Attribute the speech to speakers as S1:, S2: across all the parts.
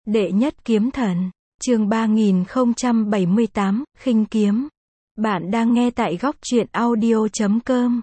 S1: Đệ nhất kiếm thần, chương 3078, khinh kiếm. Bạn đang nghe tại góc truyện audio.com.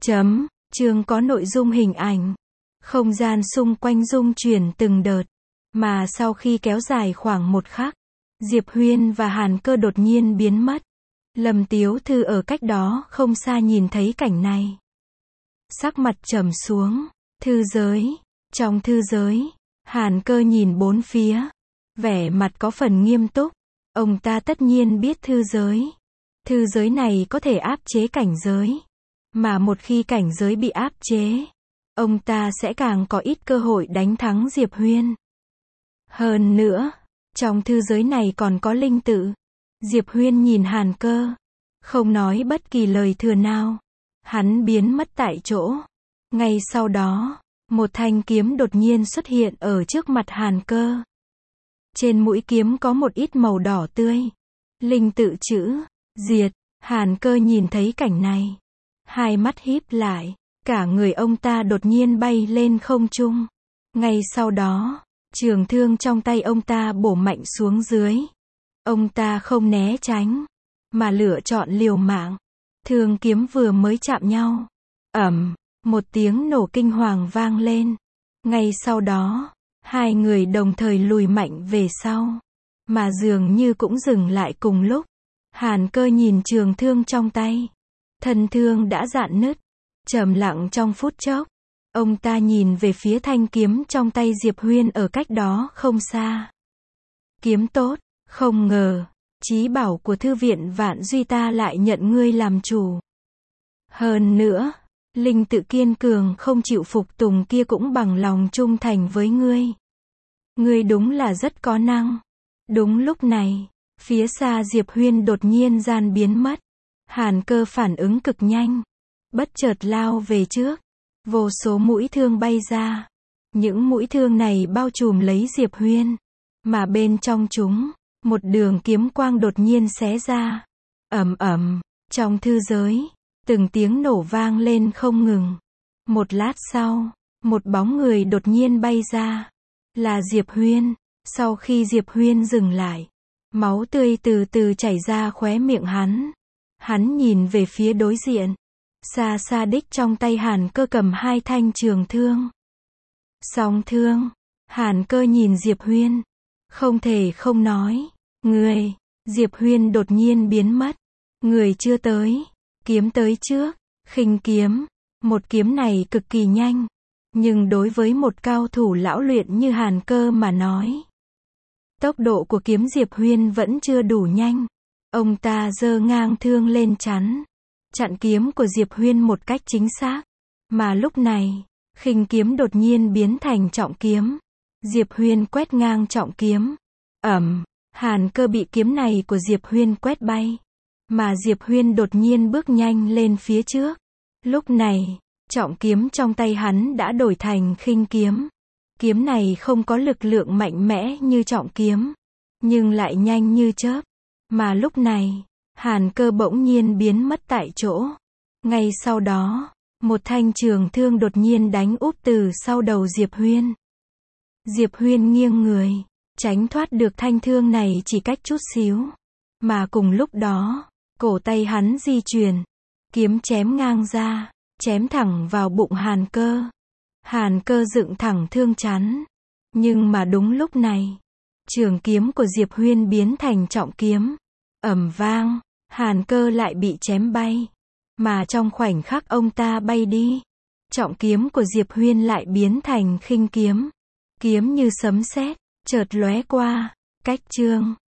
S1: Chương có nội dung hình ảnh. Không gian xung quanh rung chuyển từng đợt. Mà sau khi kéo dài khoảng một khắc, Diệp Huyên và Hàn Cơ đột nhiên biến mất. Lâm Tiếu Thư ở cách đó không xa nhìn thấy cảnh này. Sắc mặt trầm xuống. Thư giới. Trong thư giới, Hàn Cơ nhìn bốn phía. Vẻ mặt có phần nghiêm túc. Ông ta tất nhiên biết thư giới. Thư giới này có thể áp chế cảnh giới. Mà một khi cảnh giới bị áp chế, ông ta sẽ càng có ít cơ hội đánh thắng Diệp Huyên. Hơn nữa, trong thư giới này còn có linh tự. Diệp Huyên nhìn Hàn Cơ, không nói bất kỳ lời thừa nào. Hắn biến mất tại chỗ. Ngay sau đó, một thanh kiếm đột nhiên xuất hiện ở trước mặt Hàn Cơ. Trên mũi kiếm có một ít màu đỏ tươi. Linh tự chữ diệt. Hàn Cơ nhìn thấy cảnh này, hai mắt híp lại, cả người ông ta đột nhiên bay lên không trung. Ngay sau đó, trường thương trong tay ông ta bổ mạnh xuống dưới. Ông ta không né tránh, mà lựa chọn liều mạng. Thương kiếm vừa mới chạm nhau, một tiếng nổ kinh hoàng vang lên. Ngay sau đó, hai người đồng thời lùi mạnh về sau, mà dường như cũng dừng lại cùng lúc. Hàn Cơ nhìn trường thương trong tay, thân thương đã rạn nứt. Trầm lặng trong phút chốc, ông ta nhìn về phía thanh kiếm trong tay Diệp Huyên ở cách đó không xa. Kiếm tốt, không ngờ, chí bảo của thư viện Vạn Duy ta lại nhận ngươi làm chủ. Hơn nữa, linh tự kiên cường không chịu phục tùng kia cũng bằng lòng trung thành với ngươi. Ngươi đúng là rất có năng. Đúng lúc này, phía xa Diệp Huyên đột nhiên gian biến mất. Hàn Cơ phản ứng cực nhanh, bất chợt lao về trước. Vô số mũi thương bay ra. Những mũi thương này bao trùm lấy Diệp Huyên, mà bên trong chúng, một đường kiếm quang đột nhiên xé ra. Trong thư giới, từng tiếng nổ vang lên không ngừng. Một lát sau, một bóng người đột nhiên bay ra. Là Diệp Huyên. Sau khi Diệp Huyên dừng lại, máu tươi từ từ chảy ra khóe miệng hắn. Hắn nhìn về phía đối diện. Xa xa đích trong tay Hàn Cơ cầm hai thanh trường thương. Song thương. Hàn Cơ nhìn Diệp Huyên, không thể không nói. Người. Diệp Huyên đột nhiên biến mất. Người chưa tới, kiếm tới trước. Khinh kiếm. Một kiếm này cực kỳ nhanh, nhưng đối với một cao thủ lão luyện như Hàn Cơ mà nói, tốc độ của kiếm Diệp Huyên vẫn chưa đủ nhanh. Ông ta giơ ngang thương lên chắn kiếm của Diệp Huyên một cách chính xác. Mà lúc này, khinh kiếm đột nhiên biến thành trọng kiếm. Diệp Huyên quét ngang trọng kiếm. Hàn Cơ bị kiếm này của Diệp Huyên quét bay. Mà Diệp Huyên đột nhiên bước nhanh lên phía trước. Lúc này, trọng kiếm trong tay hắn đã đổi thành khinh kiếm. Kiếm này không có lực lượng mạnh mẽ như trọng kiếm, nhưng lại nhanh như chớp. Mà lúc này, Hàn Cơ bỗng nhiên biến mất tại chỗ. Ngay sau đó, một thanh trường thương đột nhiên đánh úp từ sau đầu Diệp Huyên. Diệp Huyên nghiêng người, tránh thoát được thanh thương này chỉ cách chút xíu. Mà cùng lúc đó, cổ tay hắn di chuyển, kiếm chém ngang ra, chém thẳng vào bụng Hàn Cơ. Hàn Cơ dựng thẳng thương chắn. Nhưng mà đúng lúc này, trường kiếm của Diệp Huyên biến thành trọng kiếm. Vang, Hàn Cơ lại bị chém bay. Mà trong khoảnh khắc ông ta bay đi, trọng kiếm của Diệp Huyên lại biến thành khinh kiếm. Kiếm như sấm sét, chợt lóe qua. Cách chương.